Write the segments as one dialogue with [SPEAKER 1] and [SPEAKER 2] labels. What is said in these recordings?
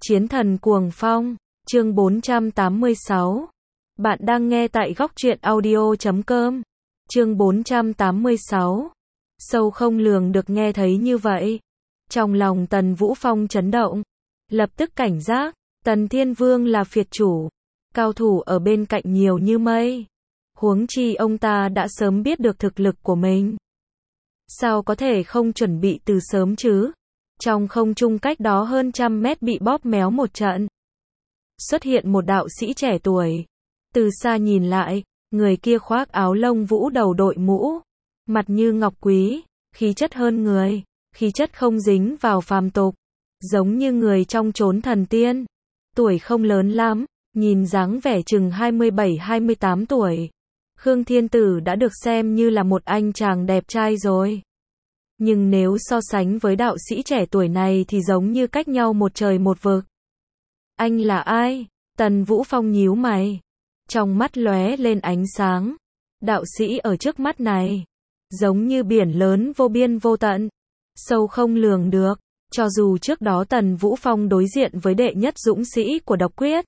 [SPEAKER 1] Chiến thần cuồng phong, chương 486. Bạn đang nghe tại góc truyện audio.com. Chương 486. Sâu không lường được nghe thấy như vậy. Trong lòng Tần Vũ Phong chấn động. Lập tức cảnh giác, Tần Thiên Vương là phiệt chủ. Cao thủ ở bên cạnh nhiều như mây. Huống chi ông ta đã sớm biết được thực lực của mình. Sao có thể không chuẩn bị từ sớm chứ? Trong không trung cách đó hơn 100 mét bị bóp méo một trận. Xuất hiện một đạo sĩ trẻ tuổi. Từ xa nhìn lại, người kia khoác áo lông vũ đầu đội mũ. Mặt như ngọc quý, khí chất hơn người, khí chất không dính vào phàm tục. Giống như người trong chốn thần tiên. Tuổi không lớn lắm, nhìn dáng vẻ chừng 27-28 tuổi. Khương Thiên Tử đã được xem như là một anh chàng đẹp trai rồi. Nhưng nếu so sánh với đạo sĩ trẻ tuổi này thì giống như cách nhau một trời một vực. Anh là ai? Tần Vũ Phong nhíu mày. Trong mắt lóe lên ánh sáng. Đạo sĩ ở trước mắt này. Giống như biển lớn vô biên vô tận. Sâu không lường được. Cho dù trước đó Tần Vũ Phong đối diện với đệ nhất dũng sĩ của độc quyết.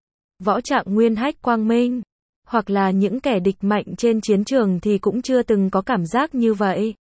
[SPEAKER 1] Võ Trạng Nguyên Hách Quang Minh. Hoặc là những kẻ địch mạnh trên chiến trường thì cũng chưa từng có cảm giác như vậy.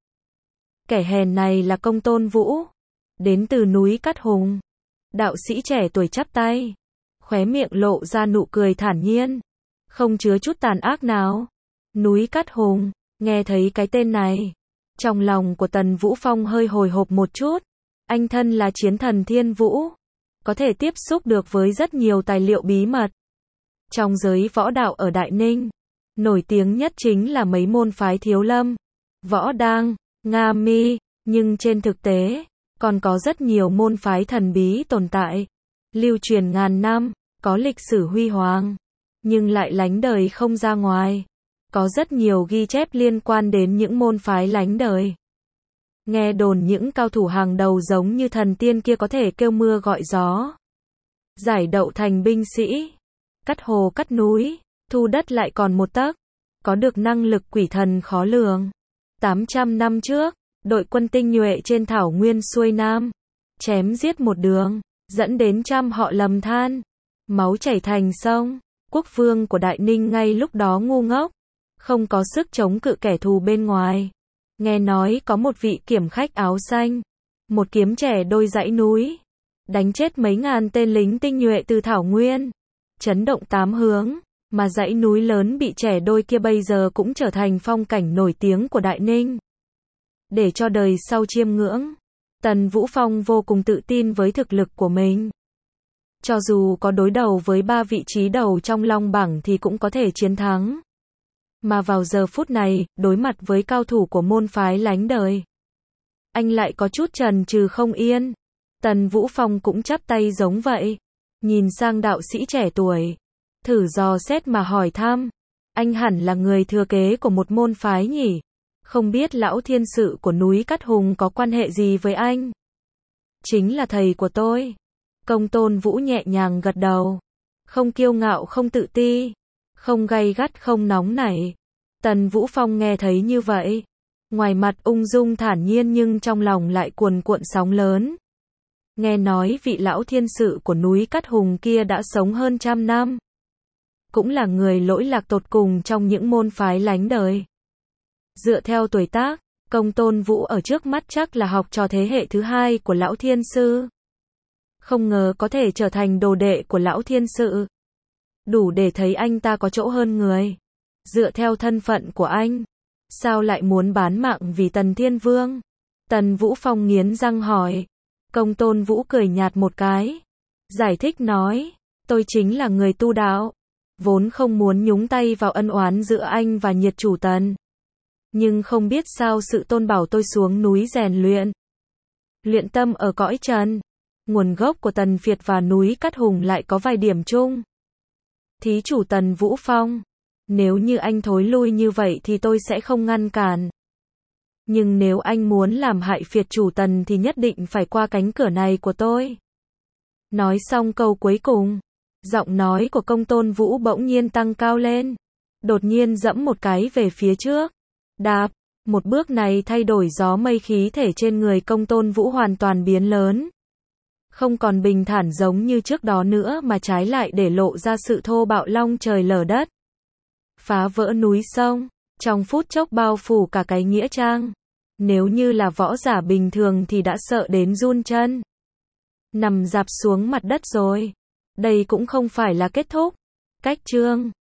[SPEAKER 1] Kẻ hèn này là Công Tôn Vũ. Đến từ núi Cát Hùng. Đạo sĩ trẻ tuổi chắp tay. Khóe miệng lộ ra nụ cười thản nhiên. Không chứa chút tàn ác nào. Núi Cát Hùng. Nghe thấy cái tên này. Trong lòng của Tần Vũ Phong hơi hồi hộp một chút. Anh thân là chiến thần Thiên Vũ. Có thể tiếp xúc được với rất nhiều tài liệu bí mật. Trong giới võ đạo ở Đại Ninh. Nổi tiếng nhất chính là mấy môn phái Thiếu Lâm. Võ Đang. Nga Mi, nhưng trên thực tế, còn có rất nhiều môn phái thần bí tồn tại, lưu truyền ngàn năm, có lịch sử huy hoàng, nhưng lại lánh đời không ra ngoài. Có rất nhiều ghi chép liên quan đến những môn phái lánh đời. Nghe đồn những cao thủ hàng đầu giống như thần tiên kia có thể kêu mưa gọi gió, giải đậu thành binh sĩ, cắt hồ cắt núi, thu đất lại còn một tấc, có được năng lực quỷ thần khó lường. 800 năm trước, đội quân tinh nhuệ trên thảo nguyên xuôi nam, chém giết một đường, dẫn đến trăm họ lầm than, máu chảy thành sông. Quốc vương của Đại Ninh ngay lúc đó ngu ngốc, không có sức chống cự kẻ thù bên ngoài. Nghe nói có một vị kiểm khách áo xanh, một kiếm trẻ đôi dãy núi, đánh chết mấy ngàn tên lính tinh nhuệ từ thảo nguyên, chấn động tám hướng. Mà dãy núi lớn bị trẻ đôi kia bây giờ cũng trở thành phong cảnh nổi tiếng của Đại Ninh. Để cho đời sau chiêm ngưỡng. Tần Vũ Phong vô cùng tự tin với thực lực của mình. Cho dù có đối đầu với 3 vị trí đầu trong long bảng thì cũng có thể chiến thắng. Mà vào giờ phút này, đối mặt với cao thủ của môn phái lánh đời, anh lại có chút chần chừ không yên. Tần Vũ Phong cũng chắp tay giống vậy. Nhìn sang đạo sĩ trẻ tuổi. Thử dò xét mà hỏi thăm. Anh hẳn là người thừa kế của một môn phái nhỉ? Không biết lão thiên sự của núi Cát Hùng có quan hệ gì với anh? Chính là thầy của tôi. Công Tôn Vũ nhẹ nhàng gật đầu. Không kiêu ngạo không tự ti. Không gay gắt không nóng nảy. Tần Vũ Phong nghe thấy như vậy. Ngoài mặt ung dung thản nhiên nhưng trong lòng lại cuồn cuộn sóng lớn. Nghe nói vị lão thiên sự của núi Cát Hùng kia đã sống hơn 100 năm. Cũng là người lỗi lạc tột cùng trong những môn phái lánh đời. Dựa theo tuổi tác, Công Tôn Vũ ở trước mắt chắc là học trò thế hệ thứ 2 của lão thiên sư. Không ngờ có thể trở thành đồ đệ của lão thiên sự. Đủ để thấy anh ta có chỗ hơn người. Dựa theo thân phận của anh, sao lại muốn bán mạng vì Tần Thiên Vương? Tần Vũ Phong nghiến răng hỏi. Công Tôn Vũ cười nhạt một cái. Giải thích nói, tôi chính là người tu đạo. Vốn không muốn nhúng tay vào ân oán giữa anh và nhiệt chủ Tần. Nhưng không biết sao sự tôn bảo tôi xuống núi rèn luyện. Luyện tâm ở cõi trần. Nguồn gốc của Tần Phiệt và núi Cát Hùng lại có vài điểm chung. Thí chủ Tần Vũ Phong. Nếu như anh thối lui như vậy thì tôi sẽ không ngăn cản. Nhưng nếu anh muốn làm hại phiệt chủ Tần thì nhất định phải qua cánh cửa này của tôi. Nói xong câu cuối cùng. Giọng nói của Công Tôn Vũ bỗng nhiên tăng cao lên. Đột nhiên dẫm một cái về phía trước. Đạp. Một bước này thay đổi gió mây khí thể trên người Công Tôn Vũ hoàn toàn biến lớn. Không còn bình thản giống như trước đó nữa mà trái lại để lộ ra sự thô bạo long trời lở đất. Phá vỡ núi sông, trong phút chốc bao phủ cả cái nghĩa trang. Nếu như là võ giả bình thường thì đã sợ đến run chân. Nằm rạp xuống mặt đất rồi. Đây cũng không phải là kết thúc. Cách chương